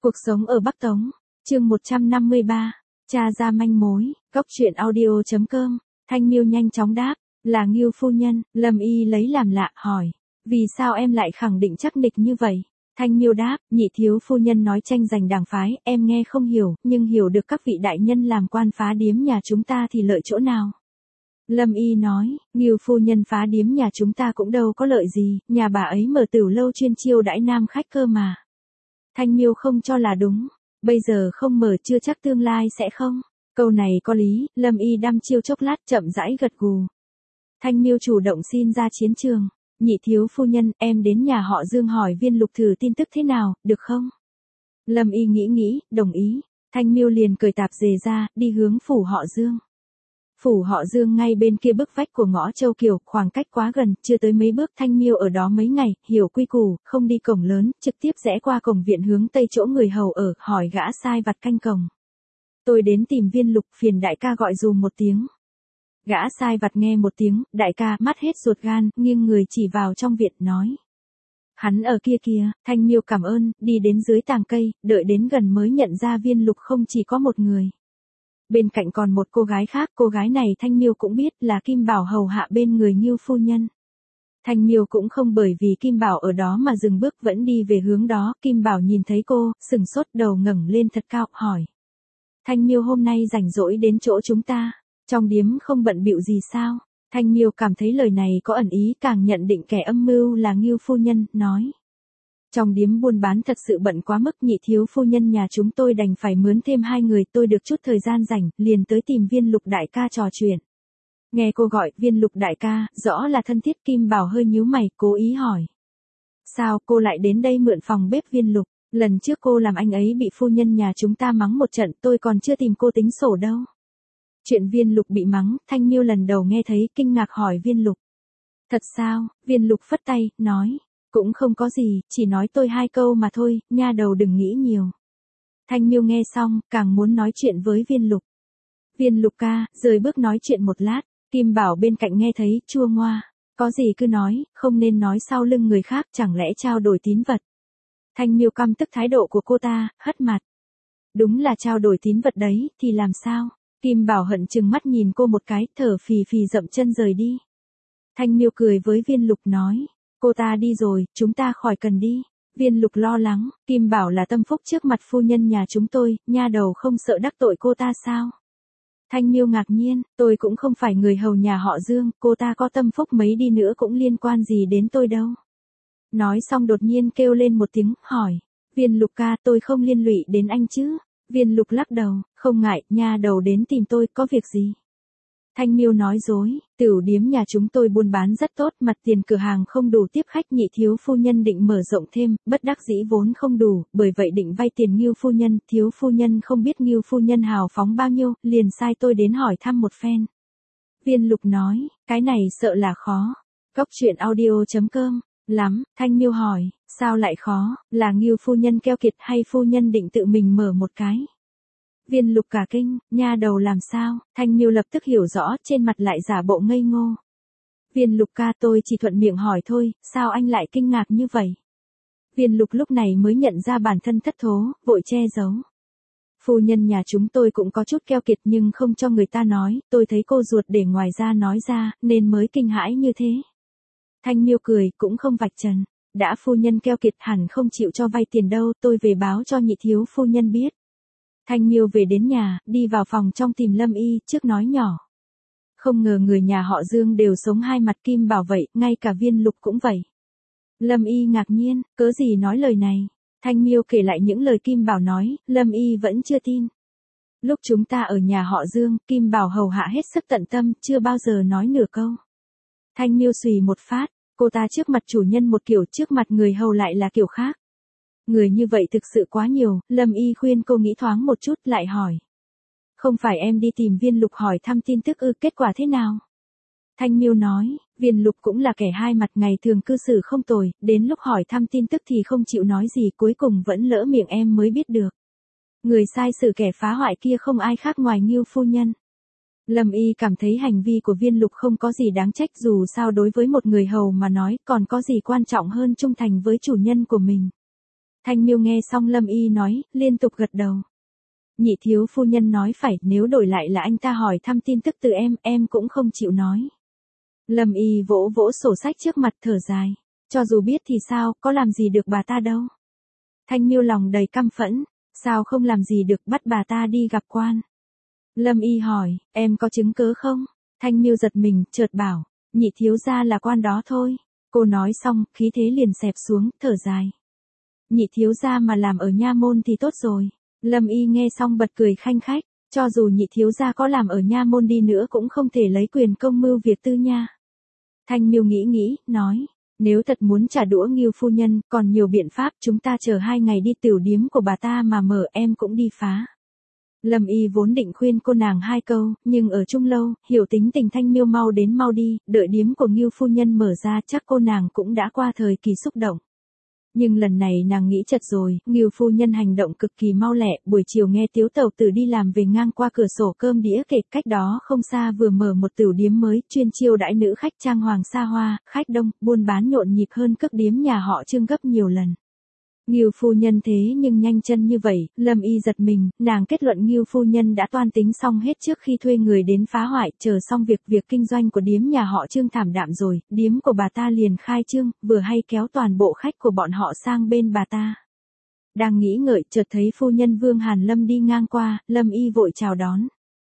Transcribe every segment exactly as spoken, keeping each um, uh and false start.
Cuộc sống ở Bắc Tống, chương một trăm năm mươi ba, tra ra manh mối, góc truyện audio chấm com, Thanh Miêu nhanh chóng đáp, là Ngưu phu nhân. Lâm Y lấy làm lạ, hỏi, vì sao em lại khẳng định chắc nịch như vậy? Thanh Miêu đáp, nhị thiếu phu nhân nói tranh giành đảng phái, em nghe không hiểu, nhưng hiểu được các vị đại nhân làm quan phá điếm nhà chúng ta thì lợi chỗ nào? Lâm Y nói, Ngưu phu nhân phá điếm nhà chúng ta cũng đâu có lợi gì, nhà bà ấy mở tửu lâu chuyên chiêu đãi nam khách cơ mà. Thanh Miêu không cho là đúng, bây giờ không mở chưa chắc tương lai sẽ không. Câu này có lý, Lâm Y đăm chiêu chốc lát chậm rãi gật gù. Thanh Miêu chủ động xin ra chiến trường, nhị thiếu phu nhân, em đến nhà họ Dương hỏi Viên Lục thử tin tức thế nào, được không? Lâm Y nghĩ nghĩ, đồng ý. Thanh Miêu liền cởi tạp dề ra, đi hướng phủ họ Dương. Phủ họ Dương ngay bên kia bức vách của ngõ Châu Kiều, khoảng cách quá gần, chưa tới mấy bước. Thanh Miêu ở đó mấy ngày, hiểu quy củ, không đi cổng lớn, trực tiếp rẽ qua cổng viện hướng tây chỗ người hầu ở, hỏi gã sai vặt canh cổng. Tôi đến tìm Viên Lục, phiền đại ca gọi dùm một tiếng. Gã sai vặt nghe một tiếng, đại ca, mắt hết ruột gan, nghiêng người chỉ vào trong viện, nói. Hắn ở kia kìa. Thanh Miêu cảm ơn, đi đến dưới tàng cây, đợi đến gần mới nhận ra Viên Lục không chỉ có một người. Bên cạnh còn một cô gái khác, cô gái này Thanh Miêu cũng biết là Kim Bảo hầu hạ bên người Ngưu phu nhân. Thanh Miêu cũng không bởi vì Kim Bảo ở đó mà dừng bước, vẫn đi về hướng đó. Kim Bảo nhìn thấy cô, sừng sốt, đầu ngẩng lên thật cao, hỏi. Thanh Miêu hôm nay rảnh rỗi đến chỗ chúng ta, trong điếm không bận bịu gì sao? Thanh Miêu cảm thấy lời này có ẩn ý, càng nhận định kẻ âm mưu là Ngưu phu nhân, nói. Trong điếm buôn bán thật sự bận quá mức, nhị thiếu phu nhân nhà chúng tôi đành phải mướn thêm hai người, tôi được chút thời gian rảnh, liền tới tìm Viên Lục đại ca trò chuyện. Nghe cô gọi Viên Lục đại ca, rõ là thân thiết. Kim Bảo hơi nhíu mày, cố ý hỏi. Sao cô lại đến đây mượn phòng bếp Viên Lục? Lần trước cô làm anh ấy bị phu nhân nhà chúng ta mắng một trận, tôi còn chưa tìm cô tính sổ đâu. Chuyện Viên Lục bị mắng, Thanh Miêu lần đầu nghe thấy, kinh ngạc hỏi Viên Lục. Thật sao? Viên Lục phất tay, nói. Cũng không có gì, chỉ nói tôi hai câu mà thôi, nha đầu đừng nghĩ nhiều. Thanh Miêu nghe xong, càng muốn nói chuyện với Viên Lục. Viên Lục ca, rời bước nói chuyện một lát. Kim Bảo bên cạnh nghe thấy, chua ngoa. Có gì cứ nói, không nên nói sau lưng người khác, chẳng lẽ trao đổi tín vật. Thanh Miêu căm tức thái độ của cô ta, hất mặt. Đúng là trao đổi tín vật đấy, thì làm sao? Kim Bảo hận chừng mắt nhìn cô một cái, thở phì phì dậm chân rời đi. Thanh Miêu cười với Viên Lục nói. Cô ta đi rồi, chúng ta khỏi cần đi. Viên Lục lo lắng, Kim Bảo là tâm phúc trước mặt phu nhân nhà chúng tôi, nha đầu không sợ đắc tội cô ta sao? Thanh Miêu ngạc nhiên, tôi cũng không phải người hầu nhà họ Dương, cô ta có tâm phúc mấy đi nữa cũng liên quan gì đến tôi đâu. Nói xong đột nhiên kêu lên một tiếng, hỏi. Viên Lục ca, tôi không liên lụy đến anh chứ? Viên Lục lắc đầu, không ngại, nha đầu đến tìm tôi, có việc gì? Thanh Miêu nói dối, tửu điếm nhà chúng tôi buôn bán rất tốt, mặt tiền cửa hàng không đủ tiếp khách, nhị thiếu phu nhân định mở rộng thêm, bất đắc dĩ vốn không đủ, bởi vậy định vay tiền Ngưu phu nhân, thiếu phu nhân không biết Ngưu phu nhân hào phóng bao nhiêu, liền sai tôi đến hỏi thăm một phen. Viên Lục nói, cái này sợ là khó. Góc truyện audio chấm com, lắm. Thanh Miêu hỏi, sao lại khó, là Ngưu phu nhân keo kiệt hay phu nhân định tự mình mở một cái? Viên Lục cả kinh, nha đầu làm sao? Thanh Miêu lập tức hiểu rõ, trên mặt lại giả bộ ngây ngô. Viên Lục ca, tôi chỉ thuận miệng hỏi thôi, sao anh lại kinh ngạc như vậy? Viên Lục lúc này mới nhận ra bản thân thất thố, vội che giấu. Phu nhân nhà chúng tôi cũng có chút keo kiệt nhưng không cho người ta nói, tôi thấy cô ruột để ngoài ra nói ra, nên mới kinh hãi như thế. Thanh Miêu cười, cũng không vạch trần. Đã phu nhân keo kiệt hẳn không chịu cho vay tiền đâu, tôi về báo cho nhị thiếu phu nhân biết. Thanh Miêu về đến nhà, đi vào phòng trong tìm Lâm Y, trước nói nhỏ. Không ngờ người nhà họ Dương đều sống hai mặt. Kim Bảo vậy, ngay cả Viên Lục cũng vậy. Lâm Y ngạc nhiên, cớ gì nói lời này? Thanh Miêu kể lại những lời Kim Bảo nói, Lâm Y vẫn chưa tin. Lúc chúng ta ở nhà họ Dương, Kim Bảo hầu hạ hết sức tận tâm, chưa bao giờ nói nửa câu. Thanh Miêu xùy một phát, cô ta trước mặt chủ nhân một kiểu, trước mặt người hầu lại là kiểu khác. Người như vậy thực sự quá nhiều, Lâm Y khuyên cô nghĩ thoáng một chút, lại hỏi. Không phải em đi tìm Viên Lục hỏi thăm tin tức ư, kết quả thế nào? Thanh Miêu nói, Viên Lục cũng là kẻ hai mặt, ngày thường cư xử không tồi, đến lúc hỏi thăm tin tức thì không chịu nói gì, cuối cùng vẫn lỡ miệng em mới biết được. Người sai xử kẻ phá hoại kia không ai khác ngoài Ngưu phu nhân. Lâm Y cảm thấy hành vi của Viên Lục không có gì đáng trách, dù sao đối với một người hầu mà nói, còn có gì quan trọng hơn trung thành với chủ nhân của mình. Thanh Miêu nghe xong Lâm Y nói, liên tục gật đầu. Nhị thiếu phu nhân nói phải, nếu đổi lại là anh ta hỏi thăm tin tức từ em, em cũng không chịu nói. Lâm Y vỗ vỗ sổ sách trước mặt thở dài. Cho dù biết thì sao, có làm gì được bà ta đâu. Thanh Miêu lòng đầy căm phẫn, sao không làm gì được, bắt bà ta đi gặp quan. Lâm Y hỏi, em có chứng cớ không? Thanh Miêu giật mình, chợt bảo, nhị thiếu gia là quan đó thôi. Cô nói xong, khí thế liền xẹp xuống, thở dài. Nhị thiếu gia mà làm ở nha môn thì tốt rồi. Lâm Y nghe xong bật cười khanh khách, cho dù nhị thiếu gia có làm ở nha môn đi nữa cũng không thể lấy quyền công mưu việc tư nha. Thanh Miêu nghĩ nghĩ, nói, nếu thật muốn trả đũa Ngưu phu nhân, còn nhiều biện pháp, chúng ta chờ hai ngày đi tiểu điếm của bà ta mà mở, em cũng đi phá. Lâm Y vốn định khuyên cô nàng hai câu, nhưng ở chung lâu, hiểu tính tình Thanh Miêu mau đến mau đi, đợi điếm của Ngưu phu nhân mở ra chắc cô nàng cũng đã qua thời kỳ xúc động. Nhưng lần này nàng nghĩ chật rồi, Ngưu phu nhân hành động cực kỳ mau lẹ, buổi chiều nghe Tiếu Tẩu Tử đi làm về ngang qua cửa sổ cơm đĩa kệ, cách đó không xa vừa mở một tiểu điếm mới, chuyên chiêu đãi nữ khách trang hoàng xa hoa, khách đông, buôn bán nhộn nhịp hơn các điếm nhà họ Trương gấp nhiều lần. Ngưu phu nhân thế nhưng nhanh chân như vậy, Lâm Y giật mình, nàng kết luận Ngưu phu nhân đã toan tính xong hết trước khi thuê người đến phá hoại, chờ xong việc việc kinh doanh của điếm nhà họ Trương thảm đạm rồi, điếm của bà ta liền khai trương, vừa hay kéo toàn bộ khách của bọn họ sang bên bà ta. Đang nghĩ ngợi, chợt thấy phu nhân Vương Hàn Lâm đi ngang qua, Lâm Y vội chào đón.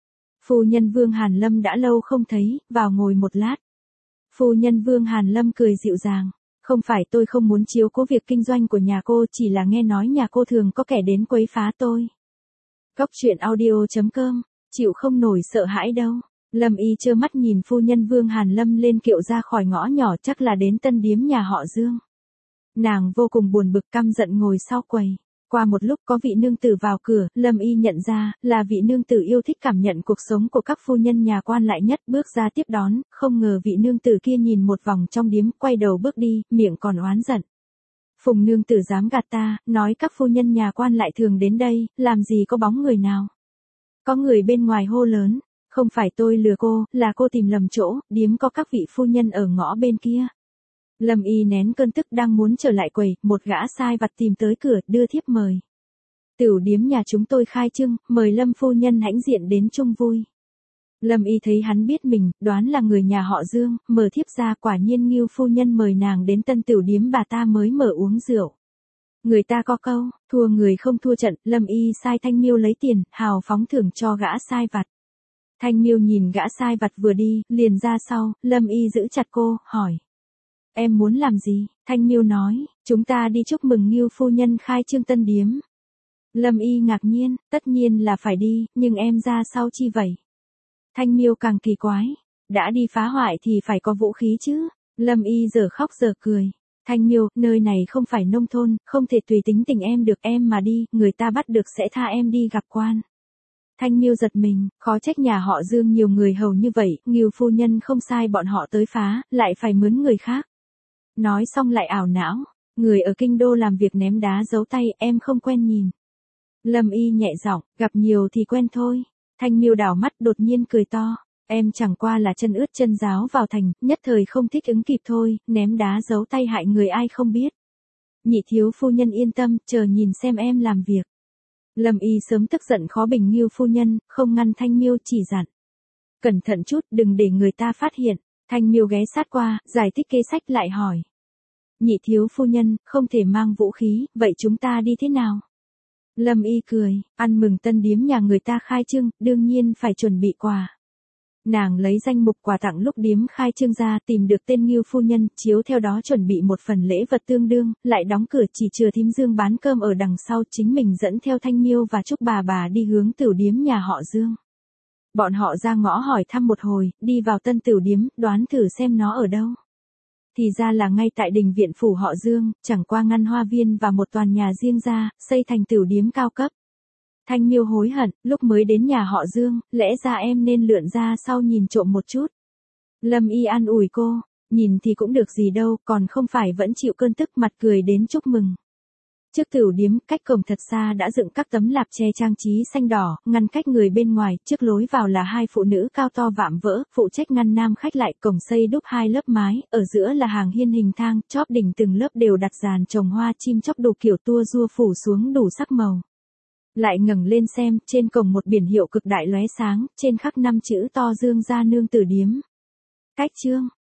Phu nhân Vương Hàn Lâm đã lâu không thấy, vào ngồi một lát. Phu nhân Vương Hàn Lâm cười dịu dàng. Không phải tôi không muốn chiếu cố việc kinh doanh của nhà cô, chỉ là nghe nói nhà cô thường có kẻ đến quấy phá tôi. Cóc truyện audio chấm com, chịu không nổi sợ hãi đâu. Lâm Y trơ mắt nhìn phu nhân Vương Hàn Lâm lên kiệu ra khỏi ngõ nhỏ, chắc là đến tân điếm nhà họ Dương. Nàng vô cùng buồn bực căm giận ngồi sau quầy. Qua một lúc có vị nương tử vào cửa, Lâm Y nhận ra, là vị nương tử yêu thích cảm nhận cuộc sống của các phu nhân nhà quan lại nhất, bước ra tiếp đón, không ngờ vị nương tử kia nhìn một vòng trong điếm, quay đầu bước đi, miệng còn oán giận. Phùng nương tử dám gạt ta, nói các phu nhân nhà quan lại thường đến đây, làm gì có bóng người nào. Có người bên ngoài hô lớn, không phải tôi lừa cô, là cô tìm lầm chỗ, điếm có các vị phu nhân ở ngõ bên kia. Lâm Y nén cơn tức đang muốn trở lại quầy, một gã sai vặt tìm tới cửa, đưa thiếp mời. Tiểu điếm nhà chúng tôi khai trương, mời Lâm phu nhân hãnh diện đến chung vui. Lâm Y thấy hắn biết mình, đoán là người nhà họ Dương, mở thiếp ra, quả nhiên Ngưu phu nhân mời nàng đến tân tiểu điếm bà ta mới mở uống rượu. Người ta có câu, thua người không thua trận, Lâm Y sai Thanh Miêu lấy tiền, hào phóng thưởng cho gã sai vặt. Thanh Miêu nhìn gã sai vặt vừa đi, liền ra sau, Lâm Y giữ chặt cô, hỏi. Em muốn làm gì? Thanh Miêu nói, chúng ta đi chúc mừng Ngưu phu nhân khai trương tân điếm. Lâm Y ngạc nhiên, tất nhiên là phải đi, nhưng em ra sau chi vậy? Thanh Miêu càng kỳ quái, đã đi phá hoại thì phải có vũ khí chứ. Lâm Y giờ khóc giờ cười. Thanh Miêu, nơi này không phải nông thôn, không thể tùy tính tình em được, em mà đi, người ta bắt được sẽ tha em đi gặp quan. Thanh Miêu giật mình, khó trách nhà họ Dương nhiều người hầu như vậy, Ngưu phu nhân không sai bọn họ tới phá, lại phải mướn người khác. Nói xong lại ảo não, người ở kinh đô làm việc ném đá giấu tay, em không quen nhìn. Lâm Y nhẹ giọng, gặp nhiều thì quen thôi. Thanh Miêu đảo mắt đột nhiên cười to, em chẳng qua là chân ướt chân ráo vào thành, nhất thời không thích ứng kịp thôi, ném đá giấu tay hại người ai không biết. Nhị thiếu phu nhân yên tâm, chờ nhìn xem em làm việc. Lâm Y sớm tức giận khó bình Ngưu phu nhân, không ngăn Thanh Miêu, chỉ dặn. Cẩn thận chút, đừng để người ta phát hiện. Thanh Miêu ghé sát qua, giải thích kế sách lại hỏi. Nhị thiếu phu nhân, không thể mang vũ khí, vậy chúng ta đi thế nào? Lâm Y cười, ăn mừng tân điếm nhà người ta khai trương, đương nhiên phải chuẩn bị quà. Nàng lấy danh mục quà tặng lúc điếm khai trương ra, tìm được tên Ngưu phu nhân, chiếu theo đó chuẩn bị một phần lễ vật tương đương, lại đóng cửa, chỉ chừa thím Dương bán cơm ở đằng sau, chính mình dẫn theo Thanh Miêu và chúc bà bà đi hướng tiểu điếm nhà họ Dương. Bọn họ ra ngõ hỏi thăm một hồi, đi vào tân tiểu điếm, đoán thử xem nó ở đâu. Thì ra là ngay tại đình viện phủ họ Dương, chẳng qua ngăn hoa viên và một tòa nhà riêng ra, xây thành tiểu điếm cao cấp. Thanh Miêu hối hận, lúc mới đến nhà họ Dương, lẽ ra em nên lượn ra sau nhìn trộm một chút. Lâm Y an ủi cô, nhìn thì cũng được gì đâu, còn không phải vẫn chịu cơn tức, mặt cười đến chúc mừng. Trước tửu điếm, cách cổng thật xa đã dựng các tấm lạp tre trang trí xanh đỏ, ngăn cách người bên ngoài, trước lối vào là hai phụ nữ cao to vạm vỡ, phụ trách ngăn nam khách lại, cổng xây đúc hai lớp mái, ở giữa là hàng hiên hình thang, chóp đỉnh từng lớp đều đặt dàn trồng hoa chim chóc đủ kiểu tua rua phủ xuống đủ sắc màu. Lại ngẩng lên xem, trên cổng một biển hiệu cực đại lóe sáng, trên khắc năm chữ to Dương gia nương tử điếm. Cách chương